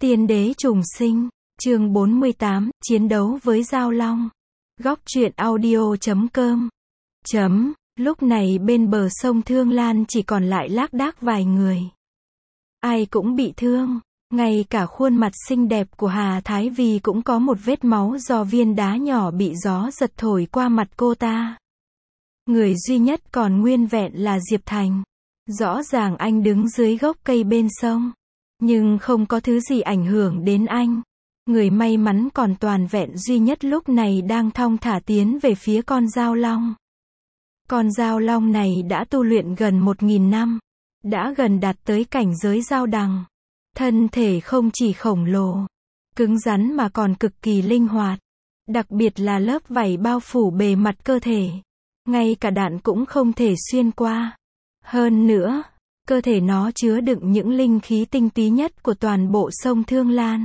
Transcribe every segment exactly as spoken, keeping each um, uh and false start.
Tiên đế trùng sinh, chương bốn mươi tám, chiến đấu với Dao Long. Góc truyện audio chấm com. Chấm, lúc này bên bờ sông Thương Lan chỉ còn lại lác đác vài người. Ai cũng bị thương, ngay cả khuôn mặt xinh đẹp của Hà Thái Vi cũng có một vết máu do viên đá nhỏ bị gió giật thổi qua mặt cô ta. Người duy nhất còn nguyên vẹn là Diệp Thành. Rõ ràng anh đứng dưới gốc cây bên sông, nhưng không có thứ gì ảnh hưởng đến anh. Người may mắn còn toàn vẹn duy nhất lúc này đang thong thả tiến về phía con Dao Long. Con Dao Long này đã tu luyện gần một nghìn năm, đã gần đạt tới cảnh giới Dao Đằng. Thân thể không chỉ khổng lồ, cứng rắn mà còn cực kỳ linh hoạt. Đặc biệt là lớp vảy bao phủ bề mặt cơ thể. Ngay cả đạn cũng không thể xuyên qua. Hơn nữa, cơ thể nó chứa đựng những linh khí tinh túy nhất của toàn bộ sông Thương Lan.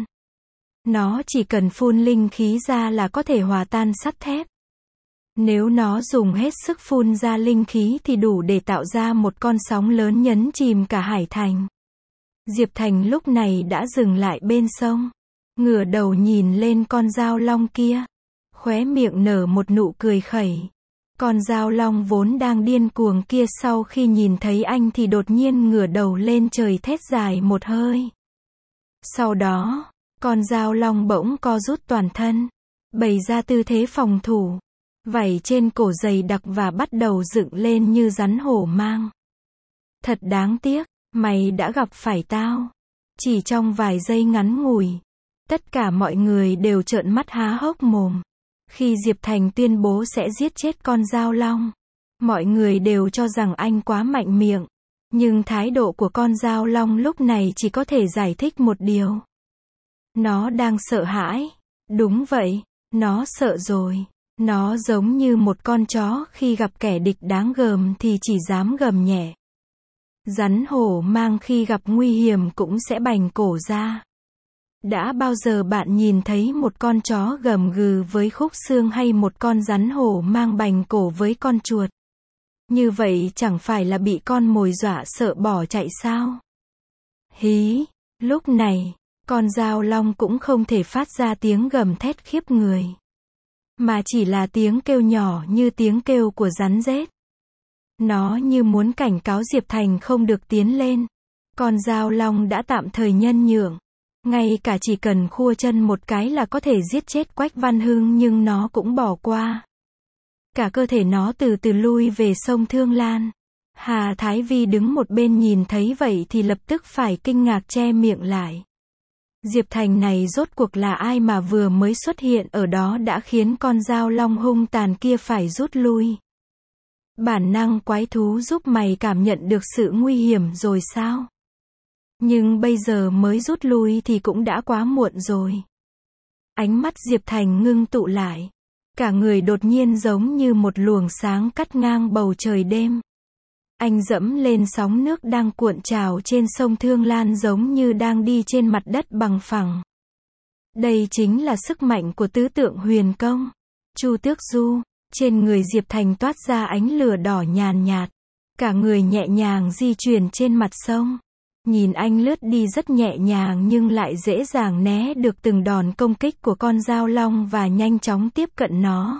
Nó chỉ cần phun linh khí ra là có thể hòa tan sắt thép. Nếu nó dùng hết sức phun ra linh khí thì đủ để tạo ra một con sóng lớn nhấn chìm cả hải thành. Diệp Thành lúc này đã dừng lại bên sông, ngửa đầu nhìn lên con Dao Long kia, khóe miệng nở một nụ cười khẩy. Con Dao Long vốn đang điên cuồng kia sau khi nhìn thấy anh thì đột nhiên ngửa đầu lên trời thét dài một hơi. Sau đó, con Dao Long bỗng co rút toàn thân, bày ra tư thế phòng thủ. Vảy trên cổ dày đặc và bắt đầu dựng lên như rắn hổ mang. Thật đáng tiếc, mày đã gặp phải tao. Chỉ trong vài giây ngắn ngủi, tất cả mọi người đều trợn mắt há hốc mồm. Khi Diệp Thành tuyên bố sẽ giết chết con Dao Long, mọi người đều cho rằng anh quá mạnh miệng. Nhưng thái độ của con Dao Long lúc này chỉ có thể giải thích một điều. Nó đang sợ hãi. Đúng vậy, nó sợ rồi. Nó giống như một con chó khi gặp kẻ địch đáng gờm thì chỉ dám gầm nhẹ. Rắn hổ mang khi gặp nguy hiểm cũng sẽ bành cổ ra. Đã bao giờ bạn nhìn thấy một con chó gầm gừ với khúc xương hay một con rắn hổ mang bành cổ với con chuột? Như vậy chẳng phải là bị con mồi dọa sợ bỏ chạy sao? Hí, lúc này, con Dao Long cũng không thể phát ra tiếng gầm thét khiếp người, mà chỉ là tiếng kêu nhỏ như tiếng kêu của rắn rết. Nó như muốn cảnh cáo Diệp Thành không được tiến lên. Con Dao Long đã tạm thời nhân nhượng. Ngay cả chỉ cần khua chân một cái là có thể giết chết Quách Văn Hưng nhưng nó cũng bỏ qua. Cả cơ thể nó từ từ lui về sông Thương Lan. Hà Thái Vi đứng một bên nhìn thấy vậy thì lập tức phải kinh ngạc che miệng lại. Diệp Thành này rốt cuộc là ai mà vừa mới xuất hiện ở đó đã khiến con Dao Long hung tàn kia phải rút lui. Bản năng quái thú giúp mày cảm nhận được sự nguy hiểm rồi sao? Nhưng bây giờ mới rút lui thì cũng đã quá muộn rồi. Ánh mắt Diệp Thành ngưng tụ lại. Cả người đột nhiên giống như một luồng sáng cắt ngang bầu trời đêm. Anh dẫm lên sóng nước đang cuộn trào trên sông Thương Lan giống như đang đi trên mặt đất bằng phẳng. Đây chính là sức mạnh của tứ tượng huyền công. Chu Tước Du, trên người Diệp Thành toát ra ánh lửa đỏ nhàn nhạt. Cả người nhẹ nhàng di chuyển trên mặt sông. Nhìn anh lướt đi rất nhẹ nhàng nhưng lại dễ dàng né được từng đòn công kích của con Dao Long và nhanh chóng tiếp cận nó.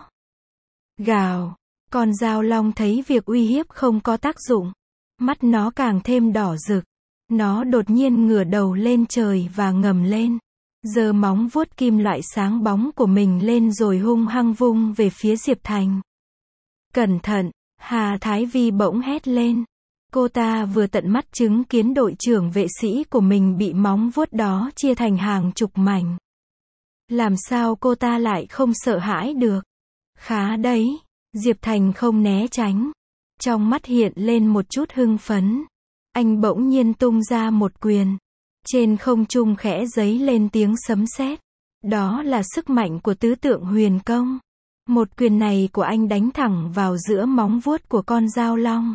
Gào, con Dao Long thấy việc uy hiếp không có tác dụng. Mắt nó càng thêm đỏ rực. Nó đột nhiên ngửa đầu lên trời và ngầm lên. Giơ móng vuốt kim loại sáng bóng của mình lên rồi hung hăng vung về phía Diệp Thành. Cẩn thận, Hà Thái Vi bỗng hét lên. Cô ta vừa tận mắt chứng kiến đội trưởng vệ sĩ của mình bị móng vuốt đó chia thành hàng chục mảnh. Làm sao cô ta lại không sợ hãi được? Khá đấy, Diệp Thành không né tránh. Trong mắt hiện lên một chút hưng phấn. Anh bỗng nhiên tung ra một quyền. Trên không trung khẽ giấy lên tiếng sấm sét. Đó là sức mạnh của tứ tượng huyền công. Một quyền này của anh đánh thẳng vào giữa móng vuốt của con Dao Long.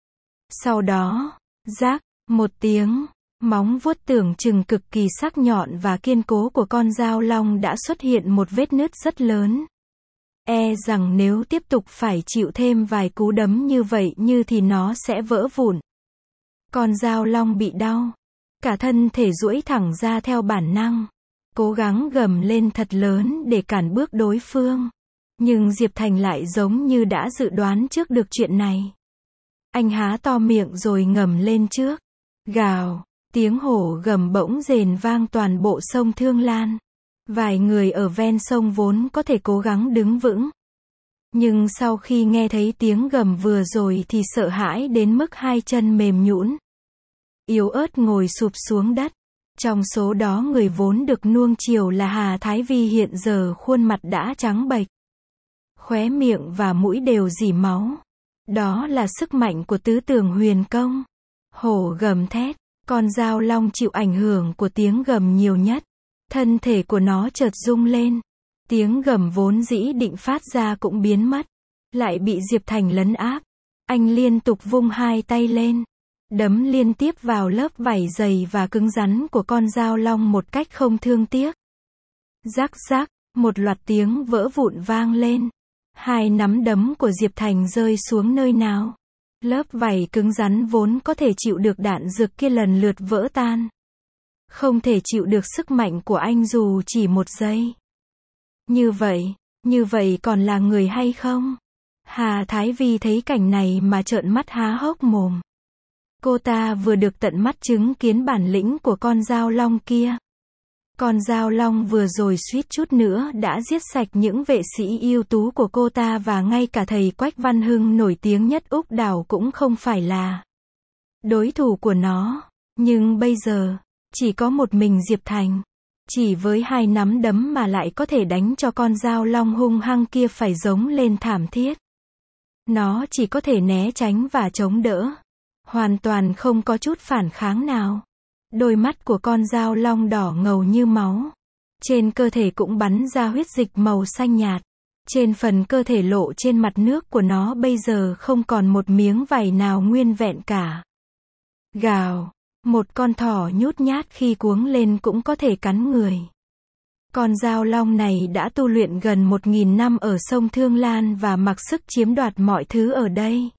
Sau đó, rác, một tiếng, móng vuốt tưởng chừng cực kỳ sắc nhọn và kiên cố của con Dao Long đã xuất hiện một vết nứt rất lớn. E rằng nếu tiếp tục phải chịu thêm vài cú đấm như vậy như thì nó sẽ vỡ vụn. Con Dao Long bị đau. Cả thân thể duỗi thẳng ra theo bản năng. Cố gắng gầm lên thật lớn để cản bước đối phương. Nhưng Diệp Thành lại giống như đã dự đoán trước được chuyện này. Anh há to miệng rồi ngầm lên trước. Gào, tiếng hổ gầm bỗng rền vang toàn bộ sông Thương Lan. Vài người ở ven sông vốn có thể cố gắng đứng vững. Nhưng sau khi nghe thấy tiếng gầm vừa rồi thì sợ hãi đến mức hai chân mềm nhũn, yếu ớt ngồi sụp xuống đất. Trong số đó người vốn được nuông chiều là Hà Thái Vi hiện giờ khuôn mặt đã trắng bệch. Khóe miệng và mũi đều rỉ máu. Đó là sức mạnh của tứ tường huyền công. Hổ gầm thét, con dao long chịu ảnh hưởng của tiếng gầm nhiều nhất. Thân thể của nó chợt rung lên. Tiếng gầm vốn dĩ định phát ra cũng biến mất. Lại bị Diệp Thành lấn áp. Anh liên tục vung hai tay lên. Đấm liên tiếp vào lớp vảy dày và cứng rắn của con dao long một cách không thương tiếc. Rắc rắc, một loạt tiếng vỡ vụn vang lên. Hai nắm đấm của Diệp Thành rơi xuống nơi nào. Lớp vảy cứng rắn vốn có thể chịu được đạn dược kia lần lượt vỡ tan. Không thể chịu được sức mạnh của anh dù chỉ một giây. Như vậy, như vậy còn là người hay không? Hà Thái Vi thấy cảnh này mà trợn mắt há hốc mồm. Cô ta vừa được tận mắt chứng kiến bản lĩnh của con dao long kia. Con dao long vừa rồi suýt chút nữa đã giết sạch những vệ sĩ ưu tú của cô ta và ngay cả thầy Quách Văn Hưng nổi tiếng nhất Úc Đảo cũng không phải là đối thủ của nó. Nhưng bây giờ, chỉ có một mình Diệp Thành. Chỉ với hai nắm đấm mà lại có thể đánh cho con dao long hung hăng kia phải giống lên thảm thiết. Nó chỉ có thể né tránh và chống đỡ. Hoàn toàn không có chút phản kháng nào. Đôi mắt của con dao long đỏ ngầu như máu. Trên cơ thể cũng bắn ra huyết dịch màu xanh nhạt. Trên phần cơ thể lộ trên mặt nước của nó bây giờ không còn một miếng vảy nào nguyên vẹn cả. Gào, một con thỏ nhút nhát khi cuống lên cũng có thể cắn người. Con dao long này đã tu luyện gần một nghìn năm ở sông Thương Lan và mặc sức chiếm đoạt mọi thứ ở đây.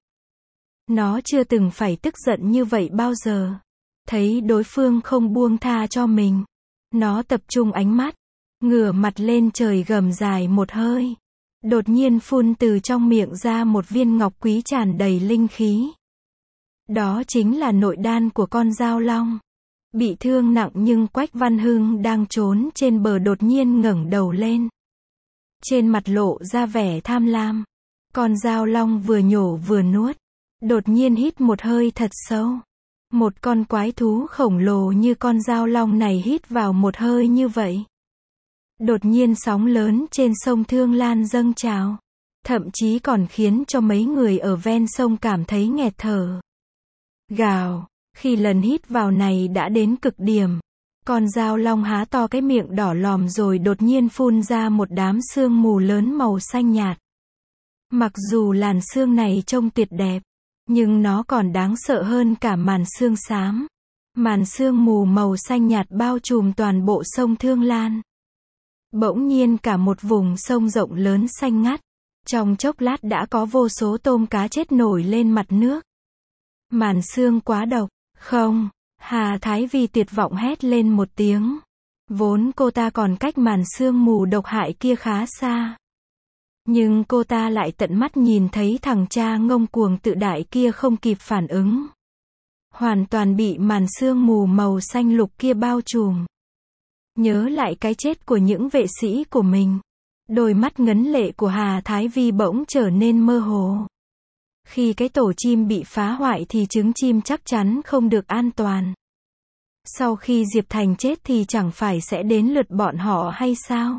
Nó chưa từng phải tức giận như vậy bao giờ. Thấy đối phương không buông tha cho mình. Nó tập trung ánh mắt. Ngửa mặt lên trời gầm dài một hơi. Đột nhiên phun từ trong miệng ra một viên ngọc quý tràn đầy linh khí. Đó chính là nội đan của con dao long. Bị thương nặng nhưng Quách Văn Hưng đang trốn trên bờ đột nhiên ngẩng đầu lên. Trên mặt lộ ra vẻ tham lam. Con dao long vừa nhổ vừa nuốt. Đột nhiên hít một hơi thật sâu. Một con quái thú khổng lồ như con dao long này hít vào một hơi như vậy. Đột nhiên sóng lớn trên sông Thương Lan dâng trào. Thậm chí còn khiến cho mấy người ở ven sông cảm thấy nghẹt thở. Gào, khi lần hít vào này đã đến cực điểm. Con dao long há to cái miệng đỏ lòm rồi đột nhiên phun ra một đám sương mù lớn màu xanh nhạt. Mặc dù làn sương này trông tuyệt đẹp, nhưng nó còn đáng sợ hơn cả màn sương xám. Màn sương mù màu xanh nhạt bao trùm toàn bộ sông Thương Lan. Bỗng nhiên cả một vùng sông rộng lớn xanh ngắt. Trong chốc lát đã có vô số tôm cá chết nổi lên mặt nước. Màn sương quá độc. Không, Hà Thái Vi tuyệt vọng hét lên một tiếng. Vốn cô ta còn cách màn sương mù độc hại kia khá xa. Nhưng cô ta lại tận mắt nhìn thấy thằng cha ngông cuồng tự đại kia không kịp phản ứng. Hoàn toàn bị màn sương mù màu xanh lục kia bao trùm. Nhớ lại cái chết của những vệ sĩ của mình. Đôi mắt ngấn lệ của Hà Thái Vi bỗng trở nên mơ hồ. Khi cái tổ chim bị phá hoại thì trứng chim chắc chắn không được an toàn. Sau khi Diệp Thành chết thì chẳng phải sẽ đến lượt bọn họ hay sao?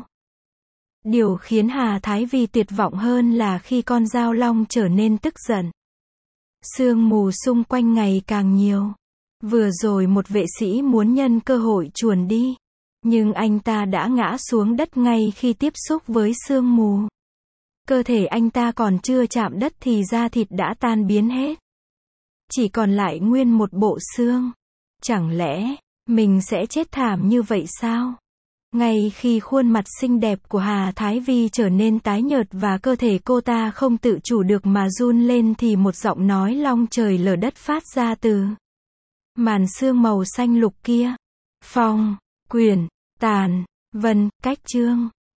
Điều khiến Hà Thái Vi tuyệt vọng hơn là khi con dao long trở nên tức giận. Sương mù xung quanh ngày càng nhiều. Vừa rồi một vệ sĩ muốn nhân cơ hội chuồn đi. Nhưng anh ta đã ngã xuống đất ngay khi tiếp xúc với sương mù. Cơ thể anh ta còn chưa chạm đất thì da thịt đã tan biến hết. Chỉ còn lại nguyên một bộ xương. Chẳng lẽ, mình sẽ chết thảm như vậy sao? Ngay khi khuôn mặt xinh đẹp của Hà Thái Vi trở nên tái nhợt và cơ thể cô ta không tự chủ được mà run lên thì một giọng nói long trời lở đất phát ra từ Màn sương màu xanh lục kia. Phong, quyển, tàn, vân, cách chương.